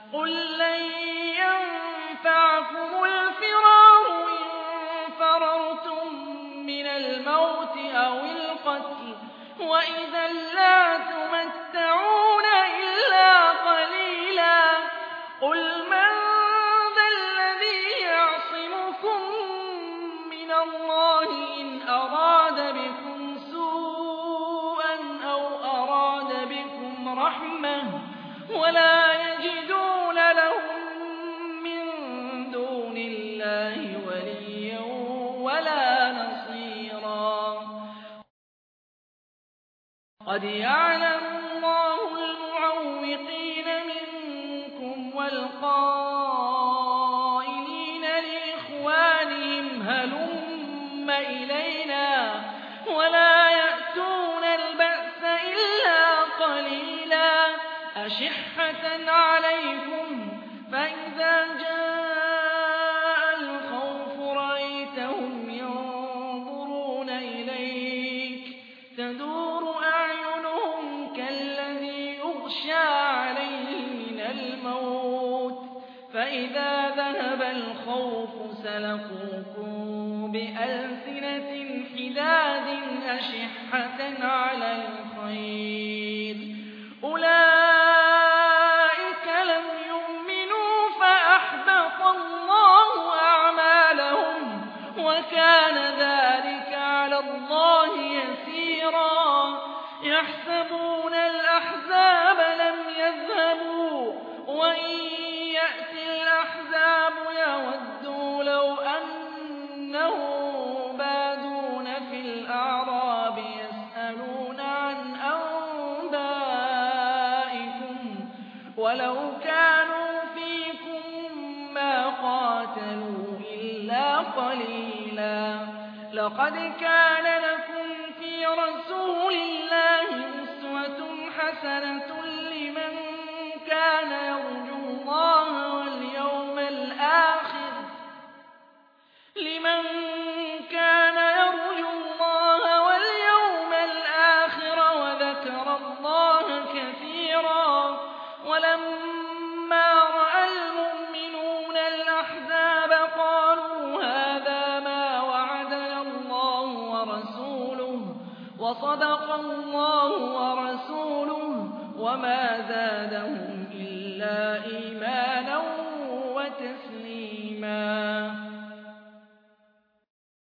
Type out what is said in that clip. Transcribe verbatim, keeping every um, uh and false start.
قُل لَّن يَنفَعَكُمُ الْفِرَارُ إِن فَرَرْتُم مِّنَ الْمَوْتِ أَوِ الْقَتْلِ وَإِذًا لَّا تُمَتَّعُونَ إِلَّا قَلِيلًا قُلْ مَن ذَا الَّذِي يَعْصِمُكُم مِّنَ اللَّهِ إِنْ أَرَادَ بِكُمْ سُوءًا أَوْ أَرَادَ بِكُمْ رَحْمَةً وَلَا يَجِدُونَ لَهُم مِّن دُونِ اللَّهِ وَلِيًّا وَلَا نَصِيرًا قَدْ يَعْلَمُ اللَّهُ الْمُعَوِّقِينَ مِنكُمْ وَالْقَائِلِينَ لِإِخْوَانِهِمْ هَلُمَّ إِلَيْنَا وَلَا يَأْتُونَ الْبَأْسَ إِلَّا قَلِيلًا أَشِحَّةً عَلَيْكُمْ فَإِذَا جَاءَ الْخَوْفُ رَأَيْتَهُمْ يَنظُرُونَ إِلَيْكَ تَدُورُ أَعْيُنُهُمْ كَالَّذِي يُغْشَىٰ عَلَيْهِ مِنَ الْمَوْتِ فَإِذَا ذَهَبَ الْخَوْفُ سَلَقُوكُم بِأَلْسِنَةٍ حِدَادٍ أَشِحَّةً عَلَى الْخَيْرِ أُولَٰئِكَ لَمْ يُؤْمِنُوا فَأَحْبَطَ اللَّهُ أَعْمَالَهُمْ وَكَانَ ذَٰلِكَ عَلَى اللَّهِ يَسِيرًا يَحْسَبُونَ الْأَحْزَابَ لَمْ يَذْهَبُوا وَإِن يَأْتِ الْأَحْزَابُ يَوَدُّوا لَوْ أَنَّهُم بَادُونَ فِي الْأَعْرَابِ يَسْأَلُونَ عَنْ أَنبَائِكُمْ وَلَوْ كَانُوا فِيكُم مَّا قَاتَلُوا إِلَّا قَلِيلًا لَقَدْ كَانَ لَكُمْ فِي رَسُولِ اللَّهِ أُسْوَةٌ حَسَنَةٌ لِّمَن كَانَ يَرْجُو اللَّهَ وَالْيَوْمَ الْآخِرَ لِمَن كَانَ يَرْجُو اللَّهَ وَالْيَوْمَ الْآخِرَ وَذَكَرَ اللَّهَ كَثِيرًا وَلَمَّا رَأَى الْمُؤْمِنُونَ الْأَحْزَابَ قَالُوا هَٰذَا مَا وَعَدَنَا اللَّهُ وَرَسُولُهُ وَصَدَقَ اللَّهُ وَرَسُولُهُ وَمَا زَادَهُمْ إِلَّا إِيمَانًا وَتَسْلِيمًا